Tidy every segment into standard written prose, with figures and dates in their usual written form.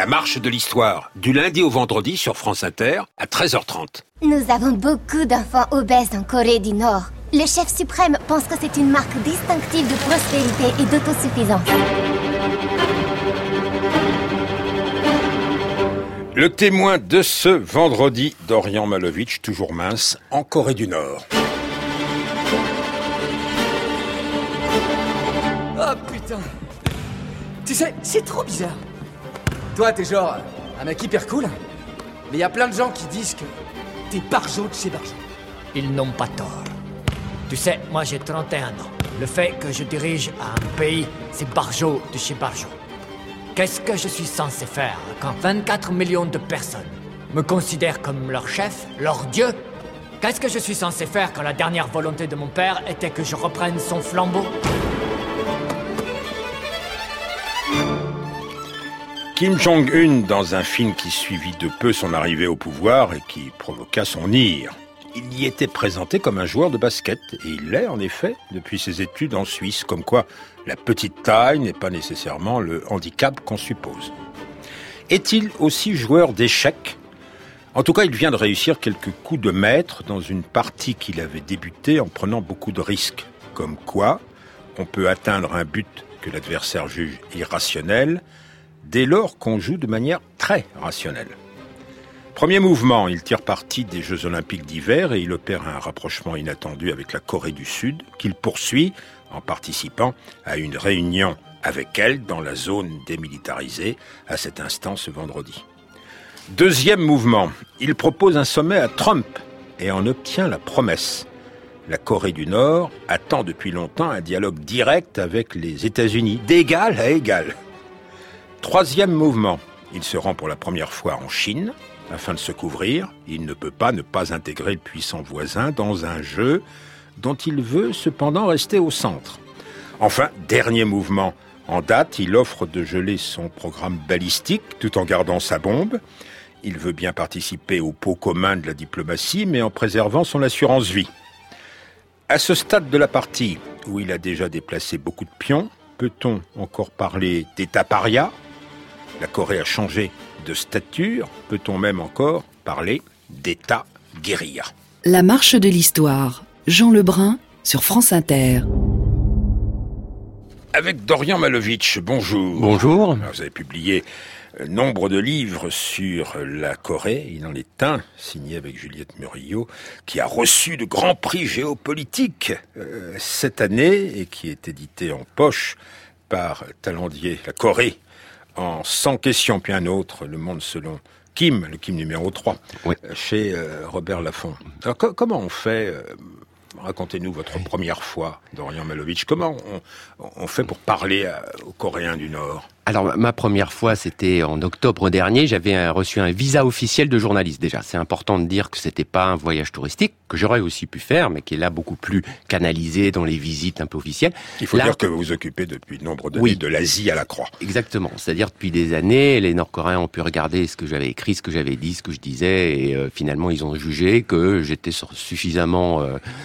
marche de l'histoire, du lundi au vendredi sur France Inter à 13h30. Nous avons beaucoup d'enfants obèses en Corée du Nord. Le chef suprême pense que c'est une marque distinctive de prospérité et d'autosuffisance. Le témoin de ce vendredi, Dorian Malovic, toujours mince, en Corée du Nord. Oh putain! Tu sais, c'est trop bizarre. Toi, t'es genre un mec hyper cool, mais y a plein de gens qui disent que t'es Barjo de chez Barjo. Ils n'ont pas tort. Tu sais, moi j'ai 31 ans. Le fait que je dirige un pays, c'est Barjo de chez Barjo. Qu'est-ce que je suis censé faire quand 24 millions de personnes me considèrent comme leur chef, leur dieu? Qu'est-ce que je suis censé faire quand la dernière volonté de mon père était que je reprenne son flambeau? Kim Jong-un dans un film qui suivit de peu son arrivée au pouvoir et qui provoqua son ire. Il y était présenté comme un joueur de basket, et il l'est en effet depuis ses études en Suisse, comme quoi la petite taille n'est pas nécessairement le handicap qu'on suppose. Est-il aussi joueur d'échecs ? En tout cas, il vient de réussir quelques coups de maître dans une partie qu'il avait débutée en prenant beaucoup de risques. Comme quoi, on peut atteindre un but que l'adversaire juge irrationnel, dès lors qu'on joue de manière très rationnelle. Premier mouvement, il tire parti des Jeux Olympiques d'hiver et il opère un rapprochement inattendu avec la Corée du Sud, qu'il poursuit en participant à une réunion avec elle dans la zone démilitarisée à cet instant ce vendredi. Deuxième mouvement, il propose un sommet à Trump et en obtient la promesse. La Corée du Nord attend depuis longtemps un dialogue direct avec les États-Unis, d'égal à égal. Troisième mouvement, il se rend pour la première fois en Chine. Afin de se couvrir, il ne peut pas ne pas intégrer le puissant voisin dans un jeu dont il veut cependant rester au centre. Enfin, dernier mouvement, en date, il offre de geler son programme balistique tout en gardant sa bombe. Il veut bien participer au pot commun de la diplomatie, mais en préservant son assurance vie. À ce stade de la partie, où il a déjà déplacé beaucoup de pions, peut-on encore parler d'état paria ? La Corée a changé de stature, peut-on même encore parler d'état guérilla. La marche de l'histoire, Jean Lebrun sur France Inter. Avec Dorian Malovic, bonjour. Bonjour. Alors, vous avez publié nombre de livres sur la Corée. Il en est un, signé avec Juliette Murillo, qui a reçu de grands prix géopolitiques cette année et qui est édité en poche par Talendier, la Corée, en 100 questions, puis un autre, Le Monde selon Kim, le Kim numéro 3, oui. Chez Robert Laffont. Alors comment on fait, racontez-nous votre première fois, Dorian Malovic, comment on fait pour parler aux Coréens du Nord ? Alors, ma première fois, c'était en octobre dernier. J'avais reçu un visa officiel de journaliste. Déjà, c'est important de dire que c'était pas un voyage touristique, que j'aurais aussi pu faire, mais qui est là beaucoup plus canalisé dans les visites un peu officielles. Il faut dire que vous vous occupez depuis de nombreuses années de l'Asie à la croix. Exactement. C'est-à-dire, depuis des années, les Nord-Coréens ont pu regarder ce que j'avais écrit, ce que j'avais dit, ce que je disais, et finalement, ils ont jugé que j'étais suffisamment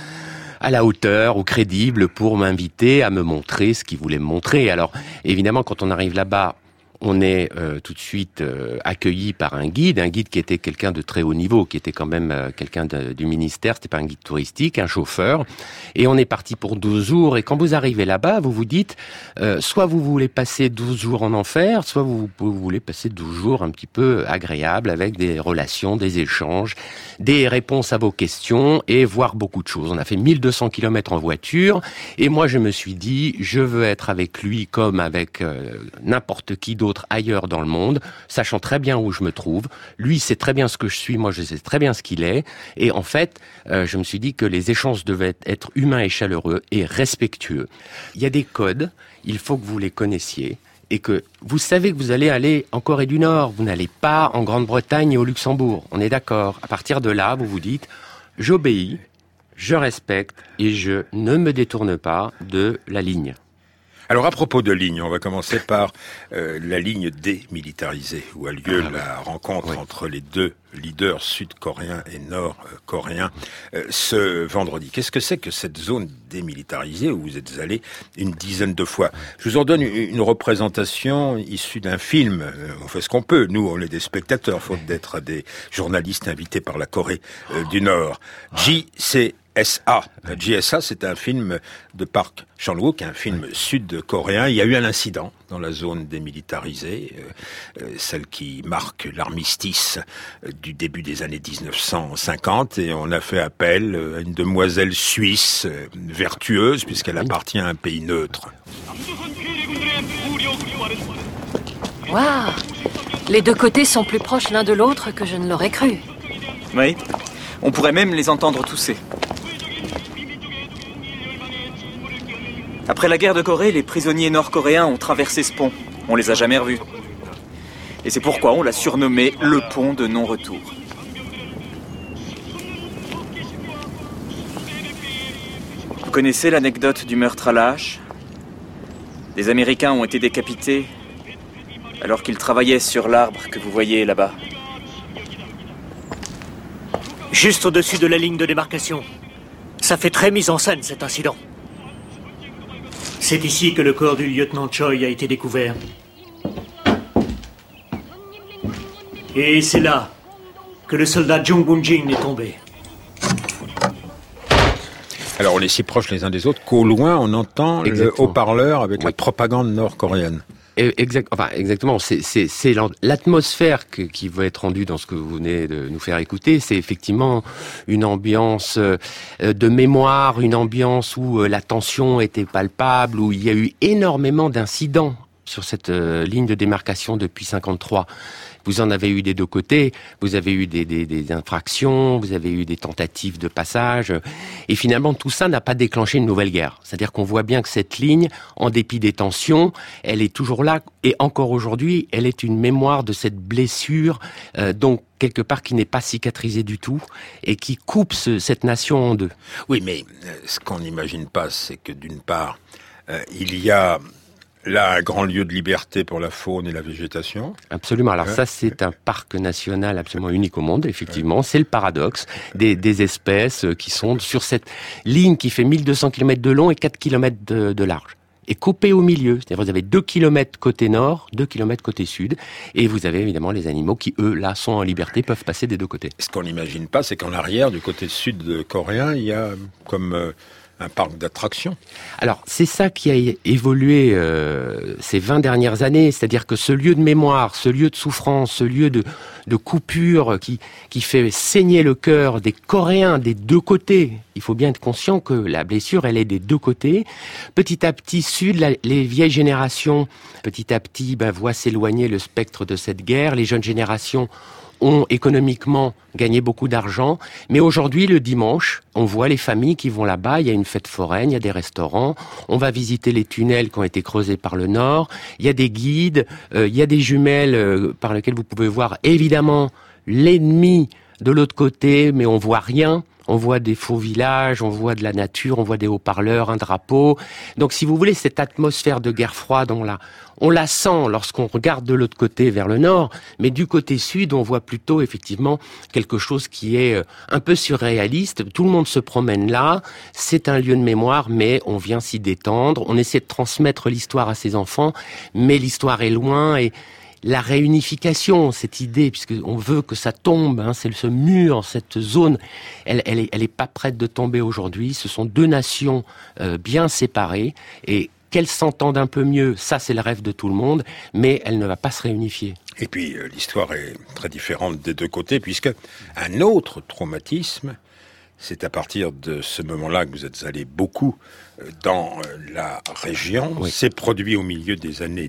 à la hauteur ou crédible pour m'inviter à me montrer ce qu'ils voulaient me montrer. Alors, évidemment, quand on arrive là-bas, on est tout de suite accueilli par un guide qui était quelqu'un de très haut niveau, qui était quand même quelqu'un du ministère, c'était pas un guide touristique, un chauffeur. Et on est parti pour 12 jours. Et quand vous arrivez là-bas, vous vous dites, soit vous voulez passer 12 jours en enfer, soit vous voulez passer 12 jours un petit peu agréables avec des relations, des échanges, des réponses à vos questions et voir beaucoup de choses. On a fait 1200 km en voiture. Et moi, je me suis dit, je veux être avec lui comme avec n'importe qui d'autre ailleurs dans le monde, sachant très bien où je me trouve. Lui sait très bien ce que je suis, moi je sais très bien ce qu'il est. Et en fait, je me suis dit que les échanges devaient être humains et chaleureux et respectueux. Il y a des codes, il faut que vous les connaissiez et que vous savez que vous allez aller en Corée du Nord. Vous n'allez pas en Grande-Bretagne et au Luxembourg. On est d'accord. À partir de là, vous vous dites, j'obéis, je respecte et je ne me détourne pas de la ligne. Alors à propos de lignes, on va commencer par la ligne démilitarisée, où a lieu la rencontre entre les deux leaders sud-coréens et nord-coréens ce vendredi. Qu'est-ce que c'est que cette zone démilitarisée où vous êtes allé une dizaine de fois? Je vous en donne une représentation issue d'un film. On fait ce qu'on peut. Nous, on est des spectateurs, faute d'être des journalistes invités par la Corée du Nord. JSA, c'est un film de Park Chan-wook, un film sud-coréen. Il y a eu un incident dans la zone démilitarisée, celle qui marque l'armistice du début des années 1950, et on a fait appel à une demoiselle suisse vertueuse, puisqu'elle appartient à un pays neutre. Waouh! Les deux côtés sont plus proches l'un de l'autre que je ne l'aurais cru. Oui, on pourrait même les entendre tousser. Après la guerre de Corée, les prisonniers nord-coréens ont traversé ce pont. On les a jamais revus. Et c'est pourquoi on l'a surnommé le pont de non-retour. Vous connaissez l'anecdote du meurtre à la hache? Des Américains ont été décapités alors qu'ils travaillaient sur l'arbre que vous voyez là-bas. Juste au-dessus de la ligne de démarcation. Ça fait très mise en scène, cet incident. C'est ici que le corps du lieutenant Choi a été découvert. Et c'est là que le soldat Jung Bun-jin est tombé. Alors, on est si proches les uns des autres qu'au loin, on entend le haut-parleur avec la propagande nord-coréenne. Exactement. C'est l'atmosphère qui va être rendue dans ce que vous venez de nous faire écouter. C'est effectivement une ambiance de mémoire, une ambiance où la tension était palpable, où il y a eu énormément d'incidents sur cette ligne de démarcation depuis 1953. Vous en avez eu des deux côtés, vous avez eu des infractions, vous avez eu des tentatives de passage, et finalement tout ça n'a pas déclenché une nouvelle guerre. C'est-à-dire qu'on voit bien que cette ligne, en dépit des tensions, elle est toujours là, et encore aujourd'hui, elle est une mémoire de cette blessure, donc quelque part qui n'est pas cicatrisée du tout, et qui coupe cette nation en deux. Oui, mais ce qu'on n'imagine pas, c'est que d'une part, il y a là, un grand lieu de liberté pour la faune et la végétation. Absolument. Alors ça, c'est un parc national absolument unique au monde, effectivement. C'est le paradoxe des espèces qui sont sur cette ligne qui fait 1200 km de long et 4 km de large. Et coupée au milieu. C'est-à-dire vous avez 2 km côté nord, 2 km côté sud. Et vous avez évidemment les animaux qui, eux, là, sont en liberté, peuvent passer des deux côtés. Ce qu'on n'imagine pas, c'est qu'en arrière, du côté sud coréen, il y a comme un parc d'attractions. Alors, c'est ça qui a évolué ces 20 dernières années, c'est-à-dire que ce lieu de mémoire, ce lieu de souffrance, ce lieu de coupure qui fait saigner le cœur des Coréens des deux côtés. Il faut bien être conscient que la blessure, elle est des deux côtés. Petit à petit, les vieilles générations, petit à petit, voient s'éloigner le spectre de cette guerre. Les jeunes générations ont économiquement gagné beaucoup d'argent, mais aujourd'hui, le dimanche, on voit les familles qui vont là-bas, il y a une fête foraine, il y a des restaurants, on va visiter les tunnels qui ont été creusés par le Nord, il y a des guides, il y a des jumelles par lesquelles vous pouvez voir évidemment l'ennemi de l'autre côté, mais on voit rien. On voit des faux villages, on voit de la nature, on voit des haut-parleurs, un drapeau. Donc, si vous voulez, cette atmosphère de guerre froide, on la sent lorsqu'on regarde de l'autre côté vers le nord, mais du côté sud, on voit plutôt effectivement quelque chose qui est un peu surréaliste. Tout le monde se promène là, c'est un lieu de mémoire, mais on vient s'y détendre. On essaie de transmettre l'histoire à ses enfants, mais l'histoire est loin et la réunification, cette idée, puisqu'on veut que ça tombe, c'est ce mur, cette zone, elle est pas prête de tomber aujourd'hui. Ce sont deux nations bien séparées et qu'elles s'entendent un peu mieux, ça c'est le rêve de tout le monde, mais elle ne va pas se réunifier. Et puis l'histoire est très différente des deux côtés, puisque un autre traumatisme, c'est à partir de ce moment-là que vous êtes allé beaucoup dans la région, oui. C'est produit au milieu des années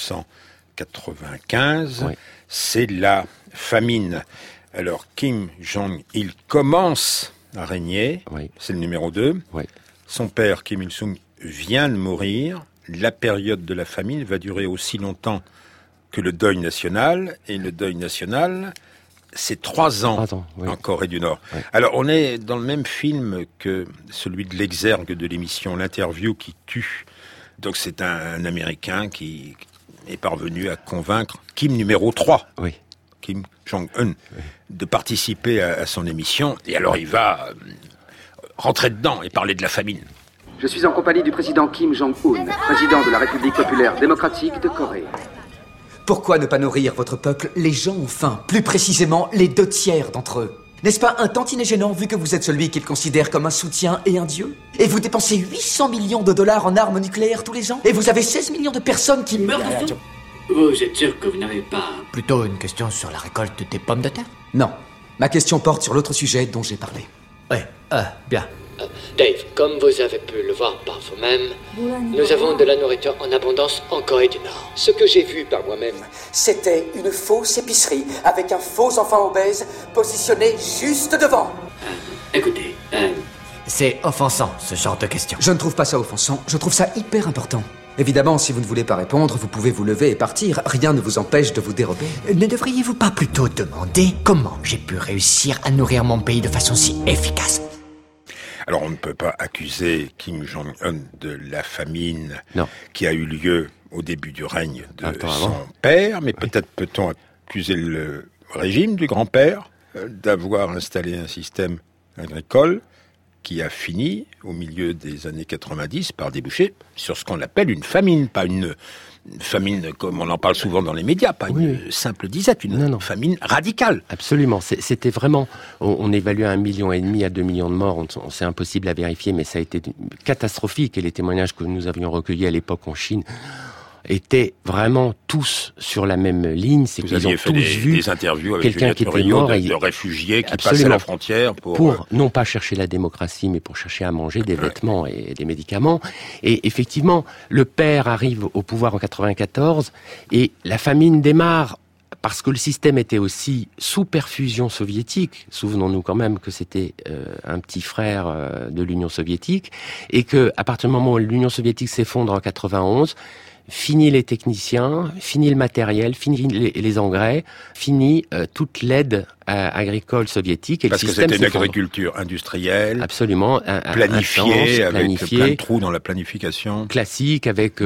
1995, oui. C'est la famine. Alors Kim Jong-il commence à régner, oui. C'est le numéro 2. Oui. Son père Kim Il-sung vient de mourir. La période de la famine va durer aussi longtemps que le deuil national. Et le deuil national, c'est 3 ans, oui. En Corée du Nord. Oui. Alors on est dans le même film que celui de l'exergue de l'émission L'Interview qui tue. Donc c'est un Américain qui est parvenu à convaincre Kim numéro 3. Oui. Kim Jong-un, de participer à son émission. Et alors il va rentrer dedans et parler de la famine. Je suis en compagnie du président Kim Jong-un, président de la République populaire démocratique de Corée. Pourquoi ne pas nourrir votre peuple? Les gens ont faim, plus précisément les 2/3 d'entre eux. N'est-ce pas un tantinet gênant vu que vous êtes celui qu'ils considèrent comme un soutien et un dieu? Et vous dépensez 800 millions de dollars en armes nucléaires tous les ans? Et vous avez 16 millions de personnes qui meurent de faim? Vous êtes sûr que vous n'avez pas plutôt une question sur la récolte des pommes de terre? Non. Ma question porte sur l'autre sujet dont j'ai parlé. Oui, bien. Dave, comme vous avez pu le voir par vous-même, nous avons de la nourriture en abondance en Corée du Nord. Ce que j'ai vu par moi-même, c'était une fausse épicerie avec un faux enfant obèse positionné juste devant. Écoutez, c'est offensant, ce genre de question. Je ne trouve pas ça offensant, je trouve ça hyper important. Évidemment, si vous ne voulez pas répondre, vous pouvez vous lever et partir. Rien ne vous empêche de vous dérober. Ne devriez-vous pas plutôt demander comment j'ai pu réussir à nourrir mon pays de façon si efficace? Alors on ne peut pas accuser Kim Jong-un de la famine qui a eu lieu au début du règne de son père, mais peut-être peut-on accuser le régime du grand-père d'avoir installé un système agricole qui a fini, au milieu des années 90, par déboucher sur ce qu'on appelle une famine, pas une famine comme on en parle souvent dans les médias, pas une simple disette, une famine radicale. Absolument, c'était vraiment, on évalue à 1,5 million à 2 millions de morts, c'est impossible à vérifier, mais ça a été catastrophique, et les témoignages que nous avions recueillis à l'époque en Chine étaient vraiment tous sur la même ligne. C'est qu'ils ont tous vu des interviews avec quelqu'un qui était mort de réfugiés qui passaient la frontière pour non pas chercher la démocratie, mais pour chercher à manger des vêtements et des médicaments. Et effectivement, le père arrive au pouvoir en 94 et la famine démarre parce que le système était aussi sous perfusion soviétique. Souvenons-nous quand même que c'était un petit frère de l'Union soviétique et que à partir du moment où l'Union soviétique s'effondre en 91, fini les techniciens, fini le matériel, fini les engrais, fini toute l'aide agricole soviétique. Et parce le que c'était une agriculture industrielle, absolument planifiée, avec plein de trous dans la planification. Classique, avec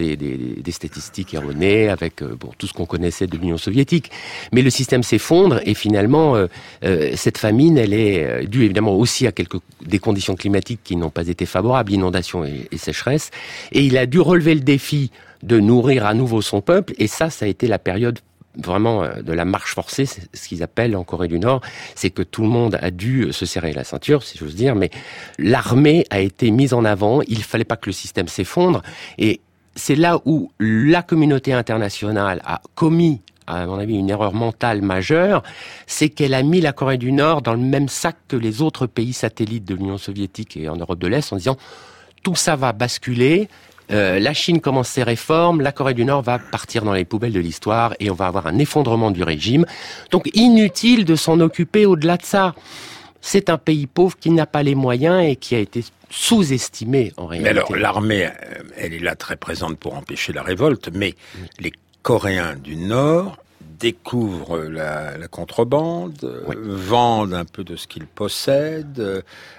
des statistiques erronées, avec tout ce qu'on connaissait de l'Union soviétique. Mais le système s'effondre et finalement, cette famine, elle est due évidemment aussi à des conditions climatiques qui n'ont pas été favorables, inondations et sécheresse. Et il a dû relever le défi de nourrir à nouveau son peuple, et ça a été la période vraiment de la marche forcée, c'est ce qu'ils appellent en Corée du Nord, c'est que tout le monde a dû se serrer la ceinture, si j'ose dire, mais l'armée a été mise en avant, il fallait pas que le système s'effondre, et c'est là où la communauté internationale a commis, à mon avis, une erreur mentale majeure, c'est qu'elle a mis la Corée du Nord dans le même sac que les autres pays satellites de l'Union soviétique et en Europe de l'Est, en disant tout ça va basculer, la Chine commence ses réformes, la Corée du Nord va partir dans les poubelles de l'histoire et on va avoir un effondrement du régime. Donc inutile de s'en occuper au-delà de ça. C'est un pays pauvre qui n'a pas les moyens et qui a été sous-estimé en réalité. Mais alors l'armée, elle est là très présente pour empêcher la révolte, mais les Coréens du Nord découvrent la contrebande, vendent un peu de ce qu'ils possèdent,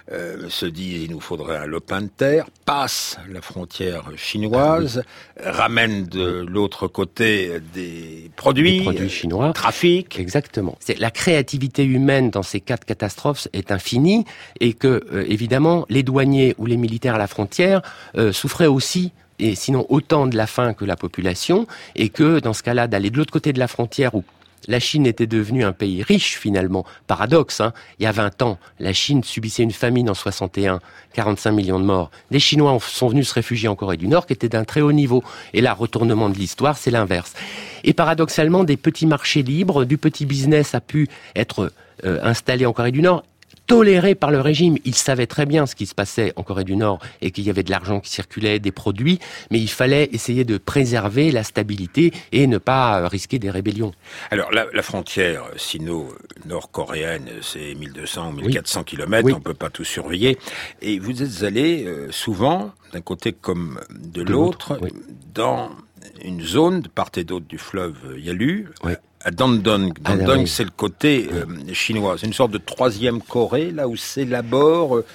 se disent il nous faudrait un lopin de terre, passent la frontière chinoise, ramènent de l'autre côté des produits chinois, trafic. Exactement. La créativité humaine dans ces cas de catastrophes est infinie et que évidemment les douaniers ou les militaires à la frontière souffraient aussi, et sinon autant de la faim que la population, et que dans ce cas-là, d'aller de l'autre côté de la frontière où la Chine était devenue un pays riche finalement, paradoxe, il y a 20 ans, la Chine subissait une famine en 61, 45 millions de morts. Les Chinois sont venus se réfugier en Corée du Nord, qui était d'un très haut niveau. Et là, retournement de l'histoire, c'est l'inverse. Et paradoxalement, des petits marchés libres, du petit business a pu être installé en Corée du Nord, toléré par le régime. Ils savaient très bien ce qui se passait en Corée du Nord et qu'il y avait de l'argent qui circulait, des produits, mais il fallait essayer de préserver la stabilité et ne pas risquer des rébellions. Alors la frontière sino-nord-coréenne, c'est 1200 ou 1400 kilomètres, on peut pas tout surveiller. Et vous êtes allé souvent, d'un côté comme de l'autre, dans une zone de part et d'autre du fleuve Yalu, à Dandong. Dandong, c'est le côté chinois. C'est une sorte de troisième Corée, là où s'élabore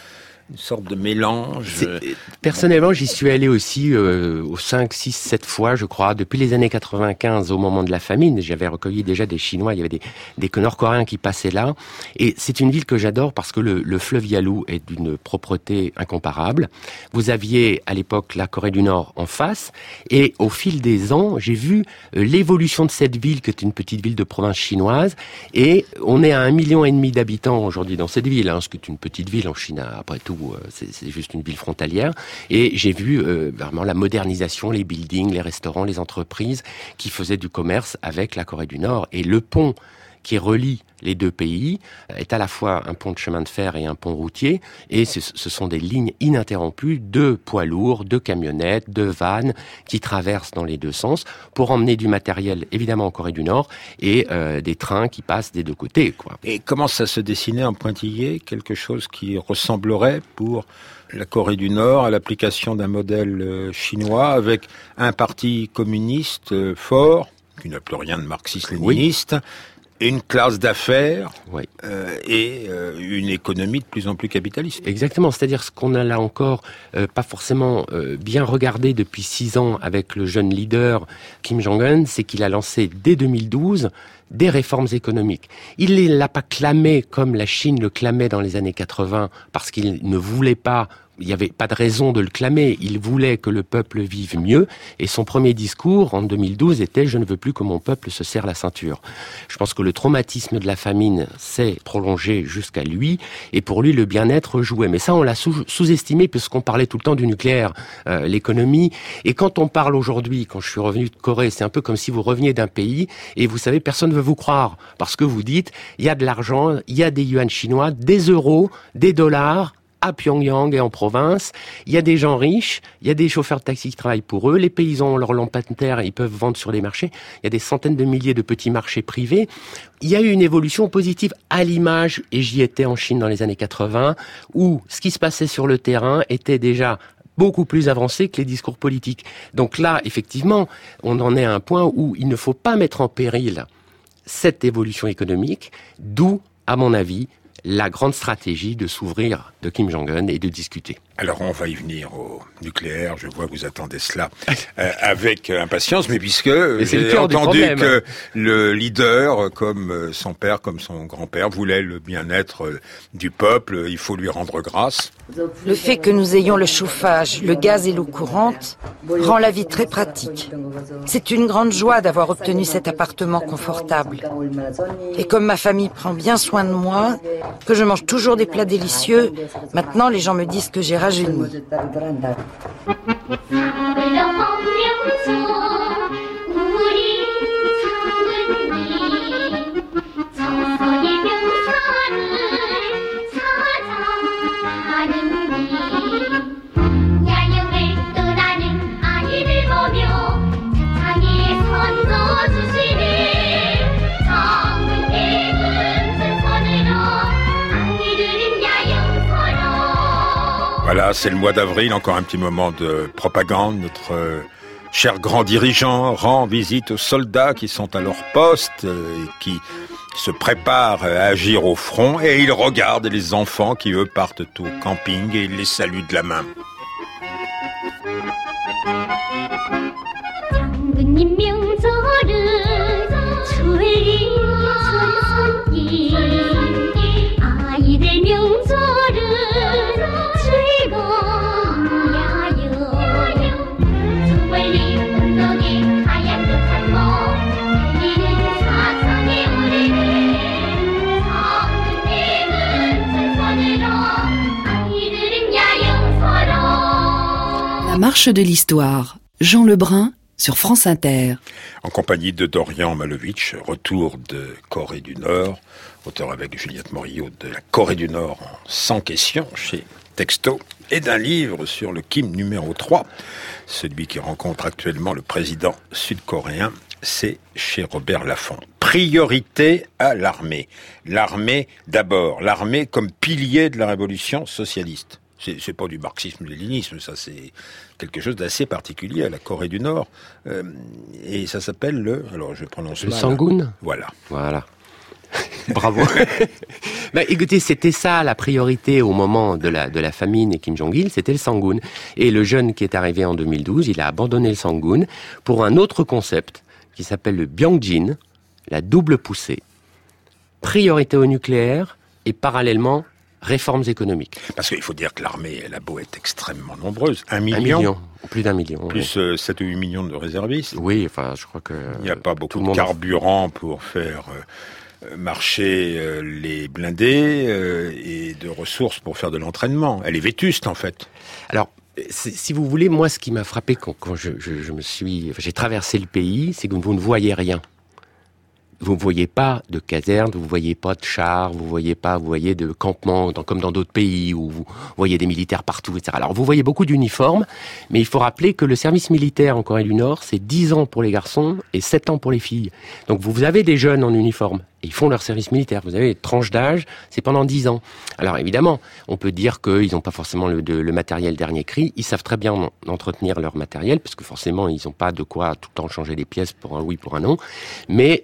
Une sorte de mélange. Personnellement, j'y suis allé aussi 5, 6, 7 fois, je crois. Depuis les années 95, au moment de la famine, j'avais recueilli déjà des Chinois. Il y avait des Nord-Coréens qui passaient là. Et c'est une ville que j'adore parce que le fleuve Yalu est d'une propreté incomparable. Vous aviez à l'époque la Corée du Nord en face. Et au fil des ans, j'ai vu l'évolution de cette ville, qui est une petite ville de province chinoise. Et on est à 1,5 million d'habitants aujourd'hui dans cette ville, ce qui est une petite ville en Chine, après tout. C'est juste une ville frontalière. Et j'ai vu vraiment la modernisation, les buildings, les restaurants, les entreprises qui faisaient du commerce avec la Corée du Nord. Et le pont qui relie les deux pays est à la fois un pont de chemin de fer et un pont routier. Et ce sont des lignes ininterrompues de poids lourds, de camionnettes, de vannes qui traversent dans les deux sens pour emmener du matériel, évidemment, en Corée du Nord et des trains qui passent des deux côtés, quoi. Et commence à se dessiner en pointillé quelque chose qui ressemblerait pour la Corée du Nord à l'application d'un modèle chinois avec un parti communiste fort, qui n'a plus rien de marxiste-léniniste, une classe d'affaires et une économie de plus en plus capitaliste. Exactement, c'est-à-dire ce qu'on a là encore pas forcément bien regardé depuis 6 ans avec le jeune leader Kim Jong-un, c'est qu'il a lancé dès 2012 des réformes économiques. Il ne l'a pas clamé comme la Chine le clamait dans les années 80 parce qu'il ne voulait pas. Il n'y avait pas de raison de le clamer. Il voulait que le peuple vive mieux. Et son premier discours, en 2012, était « Je ne veux plus que mon peuple se serre la ceinture ». Je pense que le traumatisme de la famine s'est prolongé jusqu'à lui. Et pour lui, le bien-être jouait. Mais ça, on l'a sous-estimé puisqu'on parlait tout le temps du nucléaire, l'économie. Et quand on parle aujourd'hui, quand je suis revenu de Corée, c'est un peu comme si vous reveniez d'un pays et vous savez, personne ne veut vous croire. Parce que vous dites, il y a de l'argent, il y a des yuans chinois, des euros, des dollars, à Pyongyang et en province, il y a des gens riches, il y a des chauffeurs de taxi qui travaillent pour eux, les paysans ont leur lampadaire, ils peuvent vendre sur les marchés, il y a des centaines de milliers de petits marchés privés. Il y a eu une évolution positive à l'image, et j'y étais en Chine dans les années 80, où ce qui se passait sur le terrain était déjà beaucoup plus avancé que les discours politiques. Donc là, effectivement, on en est à un point où il ne faut pas mettre en péril cette évolution économique, d'où, à mon avis, la grande stratégie de s'ouvrir de Kim Jong-un et de discuter. Alors on va y venir au nucléaire, je vois que vous attendez cela avec impatience, mais puisque j'ai entendu que le leader, comme son père, comme son grand-père, voulait le bien-être du peuple, il faut lui rendre grâce. Le fait que nous ayons le chauffage, le gaz et l'eau courante rend la vie très pratique. C'est une grande joie d'avoir obtenu cet appartement confortable. Et comme ma famille prend bien soin de moi, que je mange toujours des plats délicieux, maintenant les gens me disent que j'ai rajeuni. Voilà, c'est le mois d'avril, encore un petit moment de propagande. Notre cher grand dirigeant rend visite aux soldats qui sont à leur poste et qui se préparent à agir au front. Et il regarde les enfants qui, eux, partent au camping et il les salue de la main. La marche de l'histoire, Jean Lebrun sur France Inter. En compagnie de Dorian Malevich, retour de Corée du Nord, auteur avec Juliette Morillo de la Corée du Nord en 100 questions chez Texto, et d'un livre sur le Kim numéro 3, celui qui rencontre actuellement le président sud-coréen, c'est chez Robert Laffont. Priorité à l'armée. L'armée d'abord, l'armée comme pilier de la révolution socialiste. C'est pas du marxisme-léninisme, ça c'est quelque chose d'assez particulier à la Corée du Nord. Et ça s'appelle alors je prononce le Sangun. Voilà. Bravo. Écoutez, c'était ça la priorité au moment de la famine et Kim Jong-il, c'était le Sangun. Et le jeune qui est arrivé en 2012, il a abandonné le Sangun pour un autre concept qui s'appelle le Byongjin, la double poussée. Priorité au nucléaire et parallèlement réformes économiques. Parce qu'il faut dire que l'armée, elle a beau être extrêmement nombreuse. 1 million. Plus d'1 million. Plus 7 ou 8 millions de réservistes. Oui, enfin, je crois que... Il n'y a pas beaucoup de carburant pour faire marcher les blindés et de ressources pour faire de l'entraînement. Elle est vétuste, en fait. Alors, si vous voulez, moi, ce qui m'a frappé quand j'ai traversé le pays, c'est que vous ne voyez rien. Vous ne voyez pas de casernes, vous ne voyez pas de chars, vous voyez de campements, comme dans d'autres pays où vous voyez des militaires partout, etc. Alors vous voyez beaucoup d'uniformes, mais il faut rappeler que le service militaire en Corée du Nord, c'est 10 ans pour les garçons et 7 ans pour les filles. Donc vous avez des jeunes en uniforme, et ils font leur service militaire. Vous avez des tranches d'âge, c'est pendant 10 ans. Alors évidemment, on peut dire qu'ils n'ont pas forcément le matériel dernier cri, ils savent très bien entretenir leur matériel, parce que forcément ils n'ont pas de quoi tout le temps changer des pièces pour un oui, pour un non, mais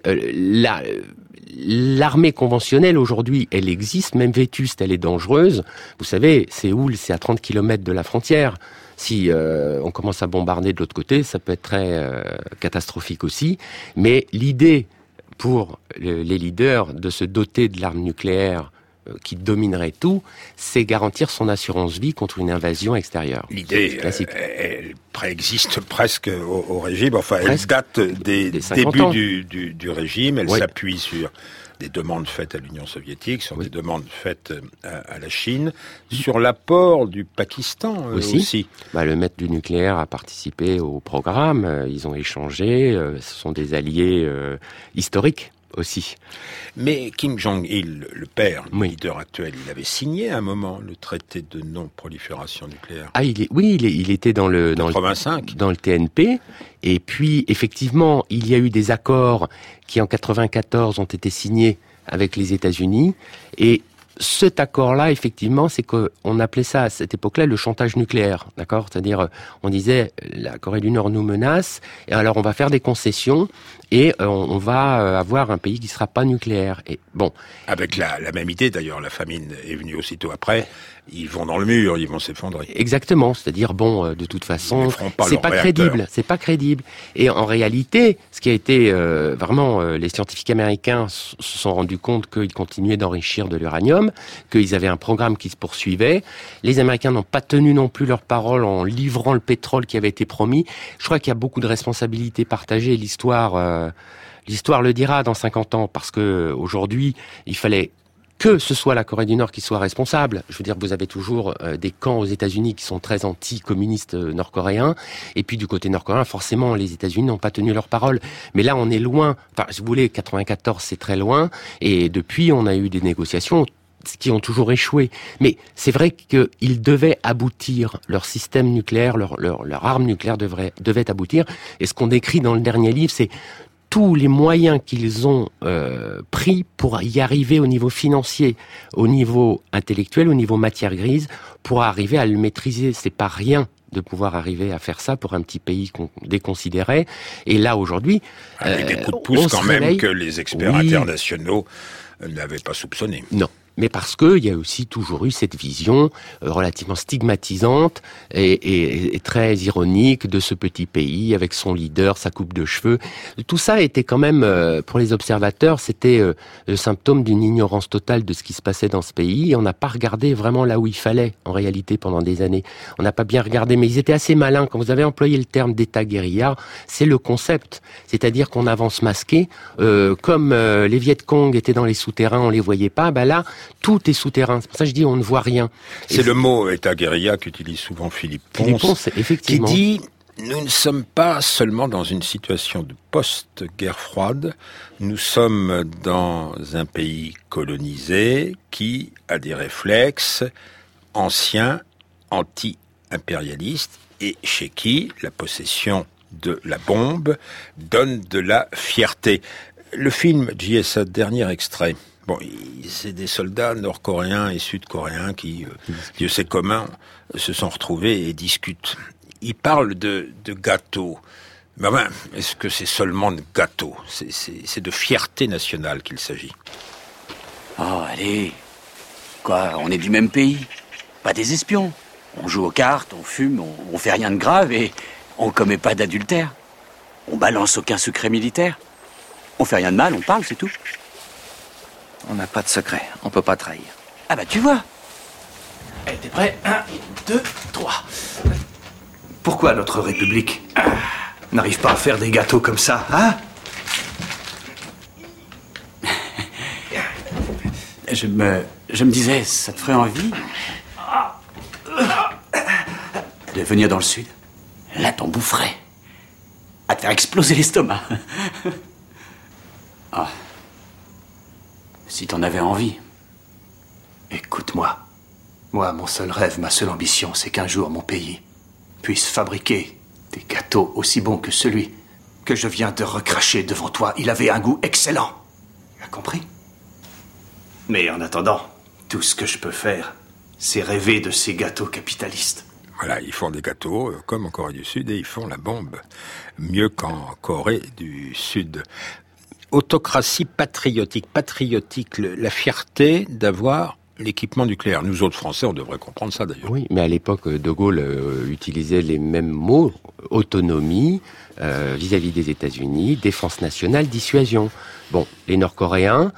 l'armée conventionnelle aujourd'hui, elle existe, même vétuste, elle est dangereuse. Vous savez, Séoul, c'est à 30 km de la frontière. Si on commence à bombarder de l'autre côté, ça peut être très catastrophique aussi. Mais l'idée pour les leaders de se doter de l'arme nucléaire qui dominerait tout, c'est garantir son assurance vie contre une invasion extérieure. L'idée, elle préexiste presque au régime, enfin elle date des débuts du régime, elle s'appuie sur des demandes faites à l'Union soviétique, sur des demandes faites à la Chine, sur l'apport du Pakistan aussi. Le maître du nucléaire a participé au programme, ils ont échangé, ce sont des alliés historiques aussi. Mais Kim Jong-il, le père, le leader actuel, il avait signé à un moment le traité de non-prolifération nucléaire. Il était dans le 85. Dans le TNP. Et puis, effectivement, il y a eu des accords qui, en 94, ont été signés avec les États-Unis. Et cet accord-là, effectivement, c'est qu'on appelait ça à cette époque-là le chantage nucléaire, d'accord ? C'est-à-dire, on disait, la Corée du Nord nous menace, et alors on va faire des concessions, et on va avoir un pays qui sera pas nucléaire. Et bon. Avec la même idée, d'ailleurs, la famine est venue aussitôt après. Ils vont dans le mur, ils vont s'effondrer. Exactement, c'est-à-dire de toute façon, c'est pas crédible. Et en réalité, ce qui a été vraiment, les scientifiques américains se sont rendus compte qu'ils continuaient d'enrichir de l'uranium, qu'ils avaient un programme qui se poursuivait. Les Américains n'ont pas tenu non plus leur parole en livrant le pétrole qui avait été promis. Je crois qu'il y a beaucoup de responsabilités partagées. L'histoire le dira dans 50 ans, parce que aujourd'hui, il fallait que ce soit la Corée du Nord qui soit responsable. Je veux dire, vous avez toujours des camps aux États-Unis qui sont très anti-communistes nord-coréens, et puis du côté nord-coréen, forcément, les États-Unis n'ont pas tenu leur parole. Mais là, on est loin. Enfin, si vous voulez, 94, c'est très loin, et depuis, on a eu des négociations qui ont toujours échoué. Mais c'est vrai qu'ils devaient aboutir, leur système nucléaire, leur arme nucléaire devait aboutir. Et ce qu'on décrit dans le dernier livre, c'est tous les moyens qu'ils ont pris pour y arriver au niveau financier, au niveau intellectuel, au niveau matière grise, pour arriver à le maîtriser. C'est pas rien de pouvoir arriver à faire ça pour un petit pays qu'on déconsidérait. Et là, aujourd'hui, avec des coups de pouce quand même que les experts internationaux n'avaient pas soupçonné. Non. Mais parce qu'il y a aussi toujours eu cette vision relativement stigmatisante et très ironique de ce petit pays avec son leader, sa coupe de cheveux. Tout ça était quand même, pour les observateurs, c'était le symptôme d'une ignorance totale de ce qui se passait dans ce pays. Et on n'a pas regardé vraiment là où il fallait, en réalité, pendant des années. On n'a pas bien regardé, mais ils étaient assez malins. Quand vous avez employé le terme d'État guérilla, c'est le concept. C'est-à-dire qu'on avance masqué. Comme les Viet Cong étaient dans les souterrains, on les voyait pas, là, tout est souterrain. C'est pour ça que je dis on ne voit rien. C'est le mot État guérilla qu'utilise souvent Philippe Ponce, effectivement. Qui dit « Nous ne sommes pas seulement dans une situation de post-guerre froide, nous sommes dans un pays colonisé qui a des réflexes anciens, anti-impérialistes, et chez qui la possession de la bombe donne de la fierté. » Le film JSA, dernier extrait. Bon, c'est des soldats nord-coréens et sud-coréens qui, Dieu sait comment, se sont retrouvés et discutent. Ils parlent de gâteaux. Mais est-ce que c'est seulement de gâteaux ? C'est de fierté nationale qu'il s'agit. Oh, allez. Quoi, on est du même pays. Pas des espions. On joue aux cartes, on fume, on fait rien de grave et on commet pas d'adultère. On balance aucun secret militaire. On fait rien de mal, on parle, c'est tout. On n'a pas de secret, on peut pas trahir. Ah bah tu vois. Allez, t'es prêt? 1, 2, 3. Pourquoi notre République n'arrive pas à faire des gâteaux comme ça, hein? Je me disais, ça te ferait envie de venir dans le sud? Là, t'en boufferais. À te faire exploser l'estomac. Ah. Si t'en avais envie. Écoute-moi. Moi, mon seul rêve, ma seule ambition, c'est qu'un jour mon pays puisse fabriquer des gâteaux aussi bons que celui que je viens de recracher devant toi. Il avait un goût excellent. Tu as compris? Mais en attendant, tout ce que je peux faire, c'est rêver de ces gâteaux capitalistes. Voilà, ils font des gâteaux comme en Corée du Sud et ils font la bombe mieux qu'en Corée du Sud. Autocratie patriotique, la fierté d'avoir l'équipement nucléaire. Nous autres Français, on devrait comprendre ça d'ailleurs. Oui, mais à l'époque, De Gaulle utilisait les mêmes mots, autonomie, vis-à-vis des États-Unis, défense nationale, dissuasion. Bon, les Nord-Coréens,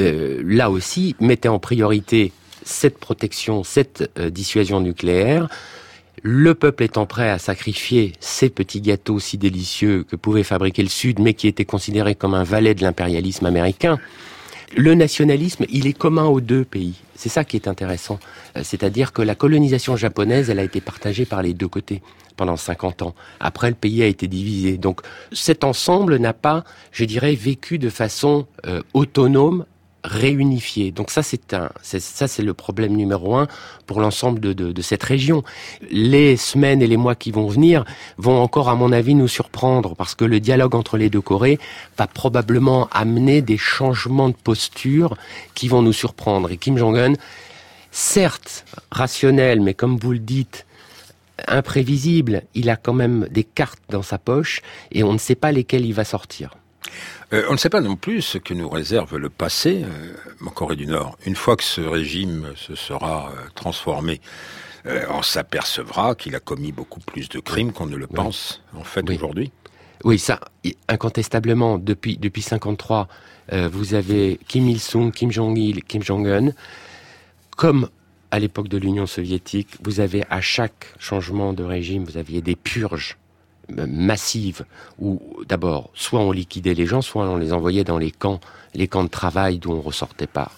là aussi, mettaient en priorité cette protection, cette dissuasion nucléaire. Le peuple étant prêt à sacrifier ces petits gâteaux si délicieux que pouvait fabriquer le Sud, mais qui étaient considérés comme un valet de l'impérialisme américain, le nationalisme, il est commun aux deux pays. C'est ça qui est intéressant. C'est-à-dire que la colonisation japonaise, elle a été partagée par les deux côtés pendant 50 ans. Après, le pays a été divisé. Donc, cet ensemble n'a pas, je dirais, vécu de façon autonome, réunifié. Donc ça, c'est le problème numéro 1 pour l'ensemble de cette région. Les semaines et les mois qui vont venir vont encore, à mon avis, nous surprendre parce que le dialogue entre les deux Corées va probablement amener des changements de posture qui vont nous surprendre. Et Kim Jong-un, certes rationnel, mais comme vous le dites, imprévisible, il a quand même des cartes dans sa poche et on ne sait pas lesquelles il va sortir. On ne sait pas non plus ce que nous réserve le passé en Corée du Nord. Une fois que ce régime se sera transformé, on s'apercevra qu'il a commis beaucoup plus de crimes qu'on ne le pense en fait aujourd'hui. Oui, ça, incontestablement, depuis 53, vous avez Kim Il-sung, Kim Jong-il, Kim Jong-un. Comme à l'époque de l'Union soviétique, vous avez à chaque changement de régime, vous aviez des purges massive où d'abord soit on liquidait les gens, soit on les envoyait dans les camps de travail d'où on ressortait pas.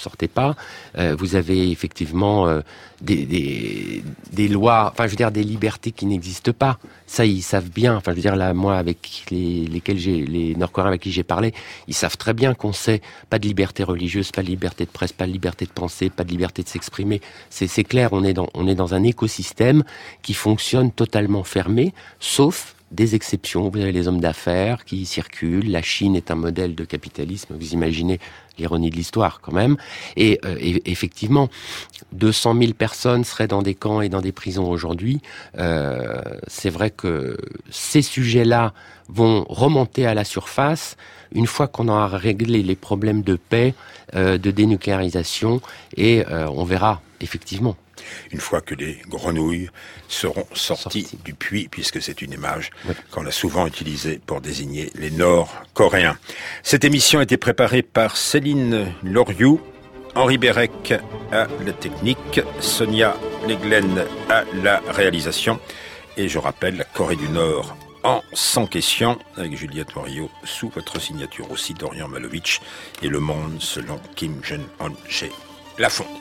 Vous avez effectivement des lois, enfin je veux dire des libertés qui n'existent pas. Ça ils savent bien. Enfin je veux dire là moi avec les Nord-Coréens avec qui j'ai parlé, ils savent très bien qu'on sait pas de liberté religieuse, pas de liberté de presse, pas de liberté de penser, pas de liberté de s'exprimer. C'est clair, on est dans un écosystème qui fonctionne totalement fermé, sauf des exceptions. Vous avez les hommes d'affaires qui circulent. La Chine est un modèle de capitalisme. Vous imaginez l'ironie de l'histoire quand même. Et effectivement, 200 000 personnes seraient dans des camps et dans des prisons aujourd'hui. C'est vrai que ces sujets-là vont remonter à la surface une fois qu'on aura réglé les problèmes de paix, de dénucléarisation, et on verra effectivement. Une fois que les grenouilles seront sorties du puits, puisque c'est une image qu'on a souvent utilisée pour désigner les Nord-Coréens. Cette émission a été préparée par Céline Loriou, Henri Bérec à la technique, Sonia Leglen à la réalisation. Et je rappelle, la Corée du Nord en 100 questions, avec Juliette Morio sous votre signature aussi, Dorian Malovitch, et Le Monde selon Kim Jong-un chez Lafon.